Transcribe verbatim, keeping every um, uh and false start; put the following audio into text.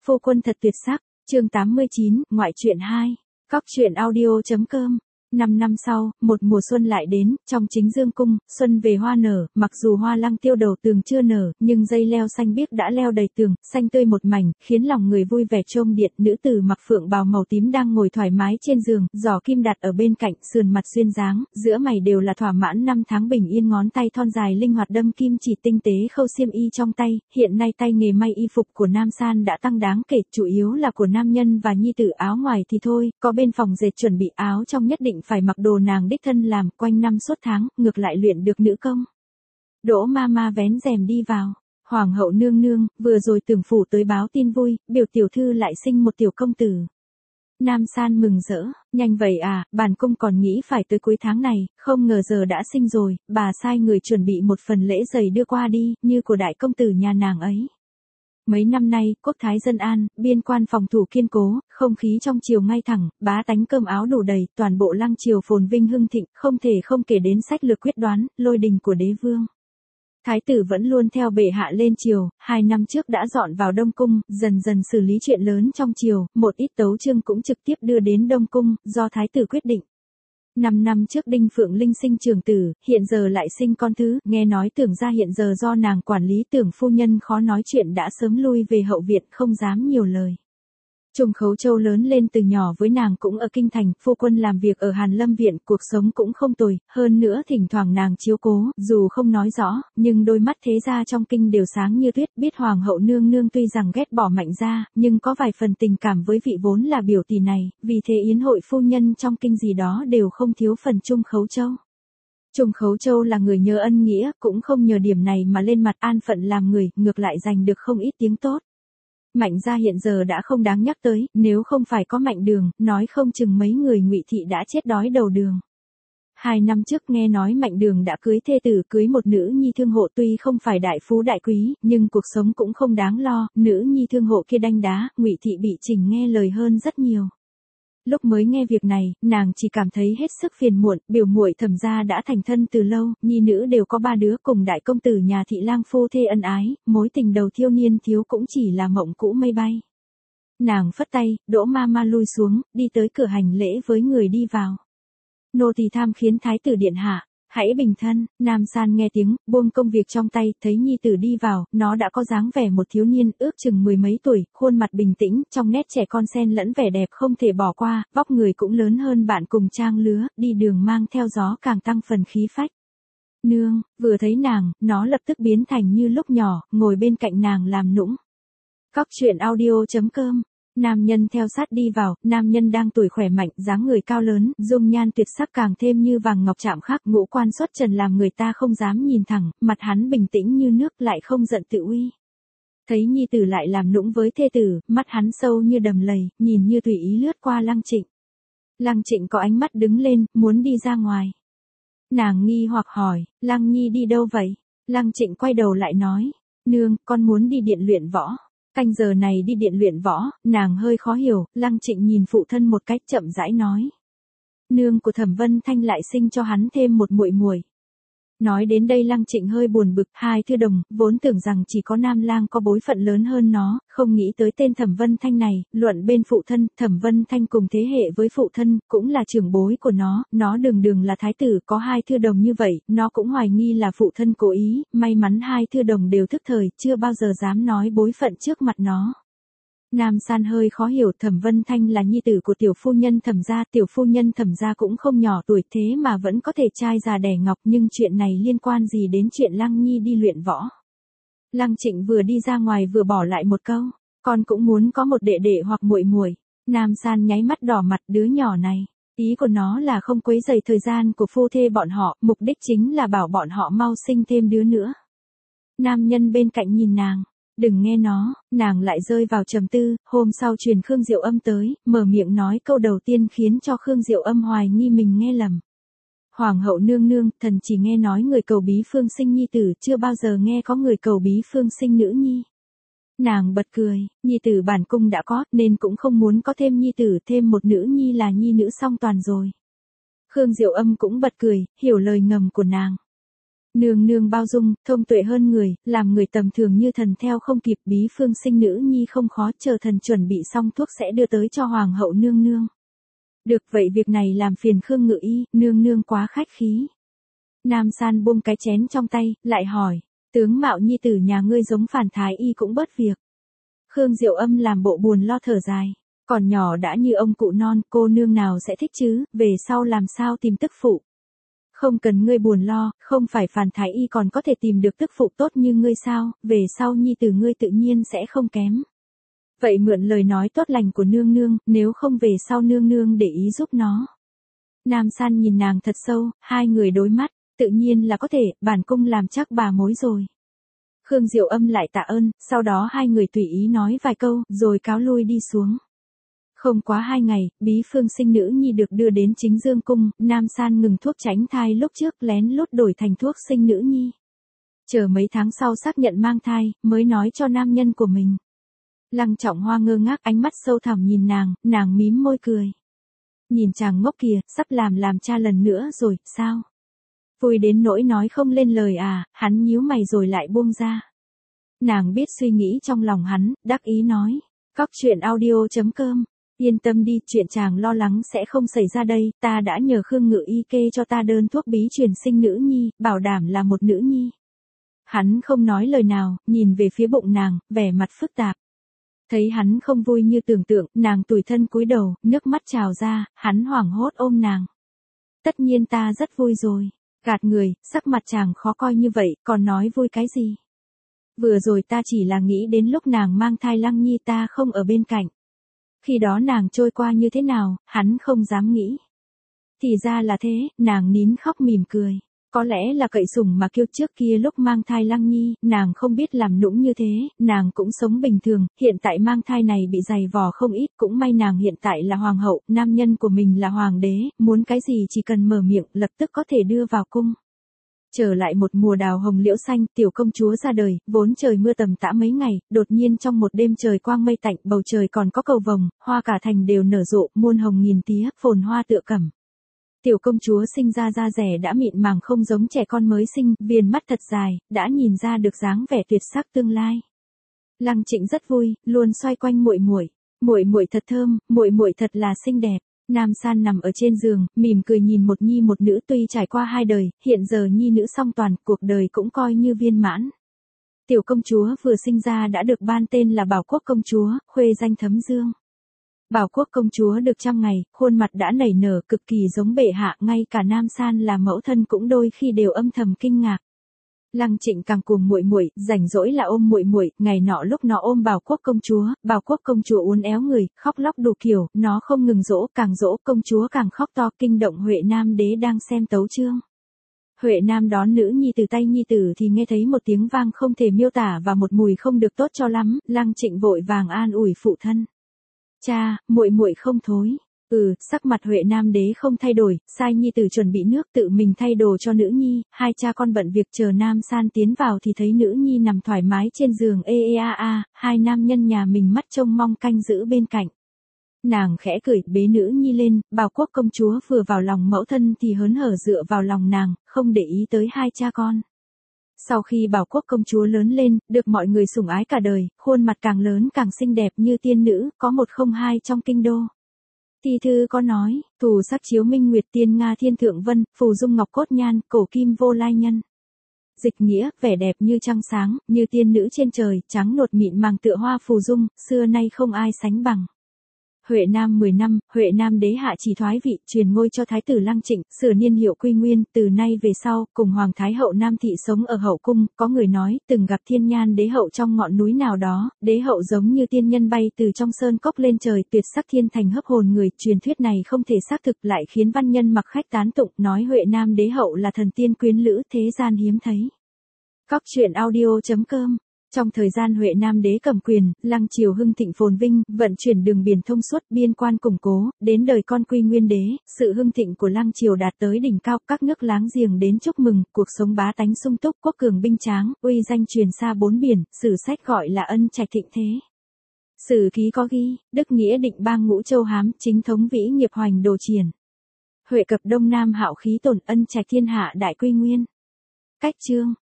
Phu quân thật tuyệt sắc, chương tám mươi chín, ngoại truyện hai, cóc truyện audio.com. Năm năm sau, một mùa xuân lại đến, trong chính dương cung, xuân về hoa nở, mặc dù hoa lăng tiêu đầu tường chưa nở, nhưng dây leo xanh biếc đã leo đầy tường, xanh tươi một mảnh, khiến lòng người vui vẻ trôm điện. Nữ tử mặc phượng bào màu tím đang ngồi thoải mái trên giường, giỏ kim đặt ở bên cạnh, sườn mặt duyên dáng, giữa mày đều là thỏa mãn năm tháng bình yên, ngón tay thon dài linh hoạt đâm kim chỉ tinh tế khâu xiêm y trong tay. Hiện nay tay nghề may y phục của Nam San đã tăng đáng kể, chủ yếu là của nam nhân và nhi tử. Áo ngoài thì thôi, có bên phòng dệt chuẩn bị, áo trong nhất định phải mặc đồ nàng đích thân làm, quanh năm suốt tháng, ngược lại luyện được nữ công. Đỗ ma ma vén rèm đi vào. Hoàng hậu nương nương, vừa rồi tưởng phủ tới báo tin vui, biểu tiểu thư lại sinh một tiểu công tử. Nam San mừng rỡ, nhanh vậy à, bản cung còn nghĩ phải tới cuối tháng này, không ngờ giờ đã sinh rồi. Bà sai người chuẩn bị một phần lễ giày đưa qua đi, như của đại công tử nhà nàng ấy. Mấy năm nay, quốc thái dân an, biên quan phòng thủ kiên cố, không khí trong triều ngay thẳng, bá tánh cơm áo đủ đầy, toàn bộ lăng triều phồn vinh hưng thịnh, không thể không kể đến sách lược quyết đoán, lôi đình của đế vương. Thái tử vẫn luôn theo bệ hạ lên triều, hai năm trước đã dọn vào Đông Cung, dần dần xử lý chuyện lớn trong triều, một ít tấu chương cũng trực tiếp đưa đến Đông Cung, do thái tử quyết định. Năm năm trước Đinh Phượng Linh sinh trưởng tử, hiện giờ lại sinh con thứ, nghe nói Tưởng gia hiện giờ do nàng quản lý, Tưởng phu nhân khó nói chuyện đã sớm lui về hậu viện, không dám nhiều lời. Trung Khấu Châu lớn lên từ nhỏ với nàng cũng ở kinh thành, phu quân làm việc ở Hàn Lâm viện, cuộc sống cũng không tồi, hơn nữa thỉnh thoảng nàng chiếu cố, dù không nói rõ, nhưng đôi mắt thế gia trong kinh đều sáng như tuyết, biết hoàng hậu nương nương tuy rằng ghét bỏ Mạnh gia, nhưng có vài phần tình cảm với vị vốn là biểu tỷ này, vì thế yến hội phu nhân trong kinh gì đó đều không thiếu phần Trung Khấu Châu. Trung Khấu Châu là người nhớ ân nghĩa, cũng không nhờ điểm này mà lên mặt an phận làm người, ngược lại giành được không ít tiếng tốt. Mạnh gia hiện giờ đã không đáng nhắc tới, nếu không phải có Mạnh Đường, nói không chừng mấy người Ngụy thị đã chết đói đầu đường. Hai năm trước nghe nói Mạnh Đường đã cưới thê tử, cưới một nữ nhi thương hộ, tuy không phải đại phú đại quý, nhưng cuộc sống cũng không đáng lo, nữ nhi thương hộ kia đanh đá, Ngụy thị bị chỉnh nghe lời hơn rất nhiều. Lúc mới nghe việc này, nàng chỉ cảm thấy hết sức phiền muộn, biểu muội Thẩm gia đã thành thân từ lâu, nhi nữ đều có ba đứa, cùng đại công tử nhà thị lang phu thê ân ái, mối tình đầu thiêu niên thiếu cũng chỉ là mộng cũ mây bay. Nàng phất tay, Đỗ ma ma lui xuống, đi tới cửa hành lễ với người đi vào. Nô tỳ tham khiến thái tử điện hạ, hãy bình thân. Nam San nghe tiếng, buông công việc trong tay, thấy nhi tử đi vào, nó đã có dáng vẻ một thiếu niên, ước chừng mười mấy tuổi, khuôn mặt bình tĩnh, trong nét trẻ con xen lẫn vẻ đẹp không thể bỏ qua, vóc người cũng lớn hơn bạn cùng trang lứa, đi đường mang theo gió càng tăng phần khí phách. Nương, vừa thấy nàng, nó lập tức biến thành như lúc nhỏ, ngồi bên cạnh nàng làm nũng. Cóc truyện audio.com. Nam nhân theo sát đi vào, nam nhân đang tuổi khỏe mạnh, dáng người cao lớn, dung nhan tuyệt sắc càng thêm như vàng ngọc chạm khắc, ngũ quan xuất trần làm người ta không dám nhìn thẳng, mặt hắn bình tĩnh như nước lại không giận tự uy. Thấy nhi tử lại làm nũng với thê tử, mắt hắn sâu như đầm lầy, nhìn như tùy ý lướt qua Lăng Trịnh. Lăng Trịnh có ánh mắt đứng lên, muốn đi ra ngoài. Nàng nghi hoặc hỏi, Lăng Nhi đi đâu vậy? Lăng Trịnh quay đầu lại nói, nương, con muốn đi điện luyện võ. Canh giờ này đi điện luyện võ, nàng hơi khó hiểu, Lăng Trịnh nhìn phụ thân một cách chậm rãi nói. Nương của Thẩm Vân Thanh lại sinh cho hắn thêm một muội muội. Nói đến đây Lăng Trịnh hơi buồn bực, hai thư đồng, vốn tưởng rằng chỉ có Nam Lang có bối phận lớn hơn nó, không nghĩ tới tên Thẩm Vân Thanh này, luận bên phụ thân, Thẩm Vân Thanh cùng thế hệ với phụ thân, cũng là trưởng bối của nó, nó đường đường là thái tử, có hai thư đồng như vậy, nó cũng hoài nghi là phụ thân cố ý, may mắn hai thư đồng đều thức thời, chưa bao giờ dám nói bối phận trước mặt nó. Nam San hơi khó hiểu, Thẩm Vân Thanh là nhi tử của tiểu phu nhân Thẩm gia, tiểu phu nhân Thẩm gia cũng không nhỏ tuổi thế mà vẫn có thể trai già đẻ ngọc, nhưng chuyện này liên quan gì đến chuyện Lăng Nhi đi luyện võ? Lăng Trịnh vừa đi ra ngoài vừa bỏ lại một câu, con cũng muốn có một đệ đệ hoặc muội muội. Nam San nháy mắt đỏ mặt, đứa nhỏ này, ý của nó là không quấy rầy thời gian của phu thê bọn họ, mục đích chính là bảo bọn họ mau sinh thêm đứa nữa. Nam nhân bên cạnh nhìn nàng. Đừng nghe nó, nàng lại rơi vào trầm tư, hôm sau truyền Khương Diệu Âm tới, mở miệng nói câu đầu tiên khiến cho Khương Diệu Âm hoài nghi mình nghe lầm. Hoàng hậu nương nương, thần chỉ nghe nói người cầu bí phương sinh nhi tử, chưa bao giờ nghe có người cầu bí phương sinh nữ nhi. Nàng bật cười, nhi tử bản cung đã có, nên cũng không muốn có thêm nhi tử, thêm một nữ nhi là nhi nữ song toàn rồi. Khương Diệu Âm cũng bật cười, hiểu lời ngầm của nàng. Nương nương bao dung, thông tuệ hơn người, làm người tầm thường như thần theo không kịp, bí phương sinh nữ nhi không khó, chờ thần chuẩn bị xong thuốc sẽ đưa tới cho hoàng hậu nương nương. Được, vậy việc này làm phiền Khương Ngự Y, nương nương quá khách khí. Nam San buông cái chén trong tay, lại hỏi, tướng mạo nhi tử nhà ngươi giống Phản Thái Y cũng bớt việc. Khương Diệu Âm làm bộ buồn lo thở dài, còn nhỏ đã như ông cụ non, cô nương nào sẽ thích chứ, về sau làm sao tìm tức phụ. Không cần ngươi buồn lo, không phải Phản Thái Y còn có thể tìm được tức phụ tốt như ngươi sao, về sau nhi tử ngươi tự nhiên sẽ không kém. Vậy mượn lời nói tốt lành của nương nương, nếu không về sau nương nương để ý giúp nó. Nam San nhìn nàng thật sâu, hai người đối mắt, tự nhiên là có thể, bản cung làm chắc bà mối rồi. Khương Diệu Âm lại tạ ơn, sau đó hai người tùy ý nói vài câu, rồi cáo lui đi xuống. Không quá hai ngày, bí phương sinh nữ nhi được đưa đến Chính Dương Cung, Nam San ngừng thuốc tránh thai lúc trước lén lút đổi thành thuốc sinh nữ nhi. Chờ mấy tháng sau xác nhận mang thai, mới nói cho nam nhân của mình. Lăng Trọng Hoa ngơ ngác ánh mắt sâu thẳm nhìn nàng, nàng mím môi cười. Nhìn chàng ngốc kìa, sắp làm làm cha lần nữa rồi, sao? Vui đến nỗi nói không lên lời à, hắn nhíu mày rồi lại buông ra. Nàng biết suy nghĩ trong lòng hắn, đắc ý nói. Cóc truyện audio chấm com. Yên tâm đi, chuyện chàng lo lắng sẽ không xảy ra đây, ta đã nhờ Khương Ngự Y kê cho ta đơn thuốc bí truyền sinh nữ nhi, bảo đảm là một nữ nhi. Hắn không nói lời nào, nhìn về phía bụng nàng, vẻ mặt phức tạp. Thấy hắn không vui như tưởng tượng, nàng tủi thân cúi đầu, nước mắt trào ra, hắn hoảng hốt ôm nàng. Tất nhiên ta rất vui rồi. Gạt người, sắc mặt chàng khó coi như vậy, còn nói vui cái gì? Vừa rồi ta chỉ là nghĩ đến lúc nàng mang thai Lăng Nhi ta không ở bên cạnh. Khi đó nàng trôi qua như thế nào, hắn không dám nghĩ. Thì ra là thế, nàng nín khóc mỉm cười. Có lẽ là cậy sủng mà kêu, trước kia lúc mang thai Lăng Nhi, nàng không biết làm nũng như thế, nàng cũng sống bình thường, hiện tại mang thai này bị dày vò không ít, cũng may nàng hiện tại là hoàng hậu, nam nhân của mình là hoàng đế, muốn cái gì chỉ cần mở miệng, lập tức có thể đưa vào cung. Trở lại một mùa đào hồng liễu xanh, tiểu công chúa ra đời, vốn trời mưa tầm tã mấy ngày, đột nhiên trong một đêm trời quang mây tạnh, bầu trời còn có cầu vồng, hoa cả thành đều nở rộ, muôn hồng nghìn tía, phồn hoa tựa cẩm. Tiểu công chúa sinh ra da rẻ đã mịn màng không giống trẻ con mới sinh, viền mắt thật dài, đã nhìn ra được dáng vẻ tuyệt sắc tương lai. Lăng Trịnh rất vui, luôn xoay quanh muội muội, muội muội thật thơm, muội muội thật là xinh đẹp. Nam San nằm ở trên giường, mỉm cười nhìn một nhi một nữ, tuy trải qua hai đời, hiện giờ nhi nữ song toàn, cuộc đời cũng coi như viên mãn. Tiểu công chúa vừa sinh ra đã được ban tên là Bảo Quốc công chúa, khuê danh Thấm Dương. Bảo Quốc công chúa được trăm ngày, khuôn mặt đã nảy nở, cực kỳ giống bệ hạ, ngay cả Nam San là mẫu thân cũng đôi khi đều âm thầm kinh ngạc. Lăng Trịnh càng cuồng muội muội, rảnh rỗi là ôm muội muội, ngày nọ lúc nó ôm Bảo Quốc công chúa, Bảo Quốc công chúa uốn éo người, khóc lóc đủ kiểu, nó không ngừng dỗ, càng dỗ, công chúa càng khóc to, kinh động Huệ Nam đế đang xem tấu chương. Huệ Nam đón nữ nhi từ tay nhi tử thì nghe thấy một tiếng vang không thể miêu tả và một mùi không được tốt cho lắm, Lăng Trịnh vội vàng an ủi phụ thân. Cha, muội muội không thối. Ừ, sắc mặt Huệ Nam đế không thay đổi, sai nhi tử chuẩn bị nước tự mình thay đồ cho nữ nhi, hai cha con bận việc chờ Nam San tiến vào thì thấy nữ nhi nằm thoải mái trên giường ê ê a a, hai nam nhân nhà mình mắt trông mong canh giữ bên cạnh. Nàng khẽ cười, bế nữ nhi lên, Bảo Quốc công chúa vừa vào lòng mẫu thân thì hớn hở dựa vào lòng nàng, không để ý tới hai cha con. Sau khi Bảo Quốc công chúa lớn lên, được mọi người sủng ái cả đời, khuôn mặt càng lớn càng xinh đẹp như tiên nữ, có một không hai trong kinh đô. Thi thư có nói, thù sắc chiếu minh nguyệt tiên Nga thiên thượng vân, phù dung ngọc cốt nhan, cổ kim vô lai nhân. Dịch nghĩa, vẻ đẹp như trăng sáng, như tiên nữ trên trời, trắng nột mịn màng tựa hoa phù dung, xưa nay không ai sánh bằng. Huệ Nam mười năm, Huệ Nam đế hạ chỉ thoái vị, truyền ngôi cho thái tử Lăng Trịnh, sửa niên hiệu Quy Nguyên, từ nay về sau, cùng Hoàng Thái hậu Nam thị sống ở hậu cung, có người nói, từng gặp Thiên Nhan đế hậu trong ngọn núi nào đó, đế hậu giống như tiên nhân bay từ trong sơn cốc lên trời, tuyệt sắc thiên thành hấp hồn người, truyền thuyết này không thể xác thực lại khiến văn nhân mặc khách tán tụng, nói Huệ Nam đế hậu là thần tiên quyến lữ, thế gian hiếm thấy. Cóc truyện audio chấm com. Trong thời gian Huệ Nam đế cầm quyền, Lăng triều hưng thịnh phồn vinh, vận chuyển đường biển thông suốt, biên quan củng cố, đến đời con Quy Nguyên đế, sự hưng thịnh của Lăng triều đạt tới đỉnh cao, các nước láng giềng đến chúc mừng, cuộc sống bá tánh sung túc, quốc cường binh tráng, uy danh truyền xa bốn biển, sử sách gọi là ân trạch thịnh thế. Sử ký có ghi, Đức nghĩa định bang ngũ châu hám, chính thống vĩ nghiệp hoành đồ triển. Huệ cập đông nam hạo khí tổn, ân trạch thiên hạ đại Quy Nguyên. Cách chương